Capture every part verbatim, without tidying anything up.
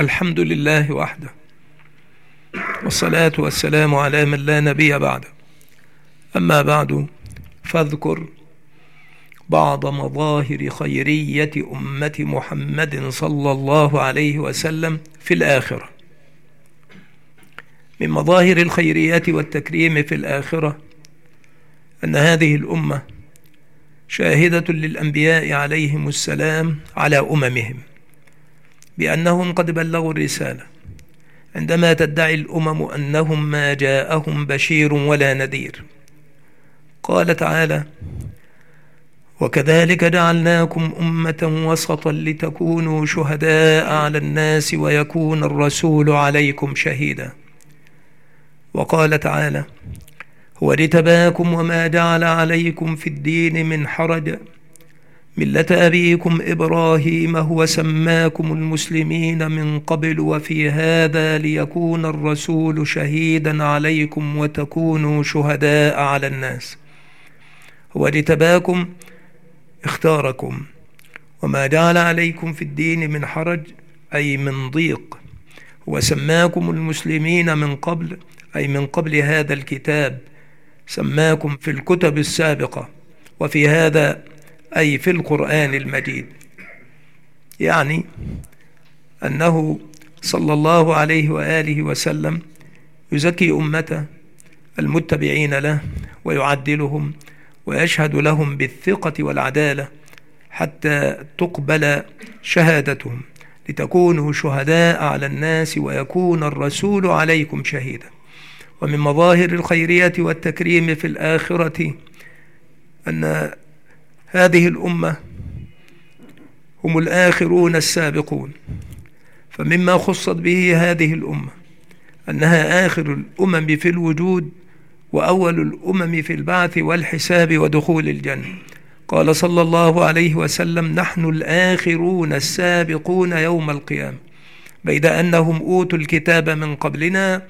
الحمد لله وحده، والصلاة والسلام على من لا نبي بعده. أما بعد، فاذكر بعض مظاهر خيرية أمة محمد صلى الله عليه وسلم في الآخرة. من مظاهر الخيرية والتكريم في الآخرة أن هذه الأمة شاهدة للأنبياء عليهم السلام على أممهم بأنهم قد بلغوا الرسالة، عندما تدعي الأمم أنهم ما جاءهم بشير ولا نذير. قال تعالى: وكذلك جعلناكم أمة وسطا لتكونوا شهداء على الناس ويكون الرسول عليكم شهيدا. وقال تعالى: هو اجتباكم وما جعل عليكم في الدين من حرج ملة أبيكم إبراهيم هو سماكم المسلمين من قبل وفي هذا ليكون الرسول شهيدا عليكم وتكونوا شهداء على الناس. هو اجتباكم، اختاركم، وما جعل عليكم في الدين من حرج أي من ضيق. هو سماكم المسلمين من قبل أي من قبل هذا الكتاب، سماكم في الكتب السابقة، وفي هذا أي في القرآن المجيد. يعني أنه صلى الله عليه وآله وسلم يزكي أمته المتبعين له ويعدلهم ويشهد لهم بالثقة والعدالة حتى تقبل شهادتهم، لتكونوا شهداء على الناس ويكون الرسول عليكم شهيدا. ومن مظاهر الخيرية والتكريم في الآخرة أن هذه الأمة هم الآخرون السابقون، فمما خصت به هذه الأمة أنها آخر الأمم في الوجود وأول الأمم في البعث والحساب ودخول الجنة. قال صلى الله عليه وسلم: نحن الآخرون السابقون يوم القيامة، بيد أنهم أوتوا الكتاب من قبلنا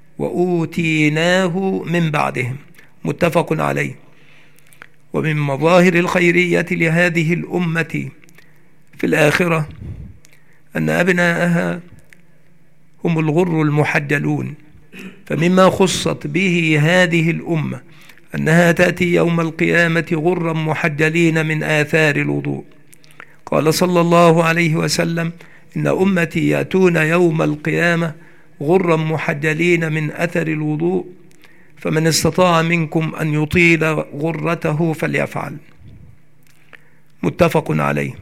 وأوتيناه من بعدهم. متفق عليه. ومن مظاهر الخيرية لهذه الأمة في الآخرة أن أبناءها هم الغر المحجلون، فمما خصت به هذه الأمة أنها تأتي يوم القيامة غرا محجلين من آثار الوضوء. قال صلى الله عليه وسلم: إن أمتي يأتون يوم القيامة غرا محجلين من أثر الوضوء، فمن استطاع منكم أن يطيل غرته فليفعل. متفق عليه.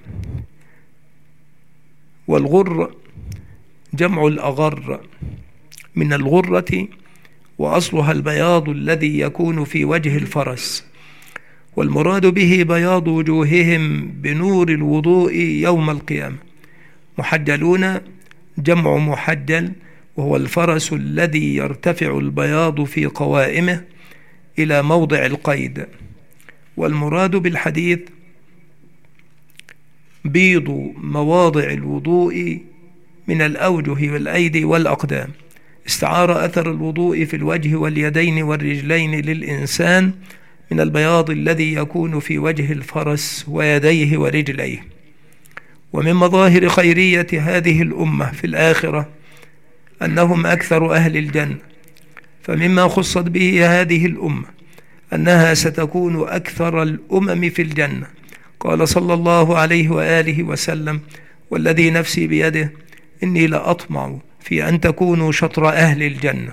والغر جمع الأغر من الغرة، وأصلها البياض الذي يكون في وجه الفرس، والمراد به بياض وجوههم بنور الوضوء يوم القيامة. محجلون جمع محجل، وهو الفرس الذي يرتفع البياض في قوائمه إلى موضع القيد. والمراد بالحديث بيض مواضع الوضوء من الأوجه والأيدي والأقدام. استعار أثر الوضوء في الوجه واليدين والرجلين للإنسان من البياض الذي يكون في وجه الفرس ويديه ورجليه. ومن مظاهر خيرية هذه الأمة في الآخرة أنهم أكثر أهل الجنة، فمما خصت به هذه الأمة أنها ستكون أكثر الأمم في الجنة. قال صلى الله عليه وآله وسلم: والذي نفسي بيده إني لأطمع في أن تكونوا شطر أهل الجنة.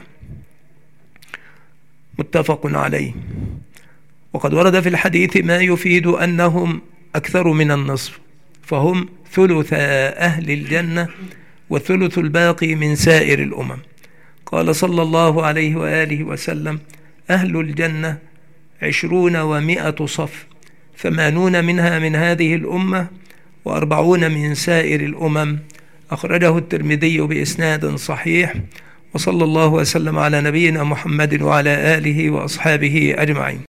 متفق عليه. وقد ورد في الحديث ما يفيد أنهم أكثر من النصف، فهم ثلث أهل الجنة والثلث الباقي من سائر الأمم. قال صلى الله عليه وآله وسلم: أهل الجنة عشرون ومائة صف، ثمانون منها من هذه الأمة وأربعون من سائر الأمم. أخرجه الترمذي بإسناد صحيح. وصلى الله وسلم على نبينا محمد وعلى آله وأصحابه أجمعين.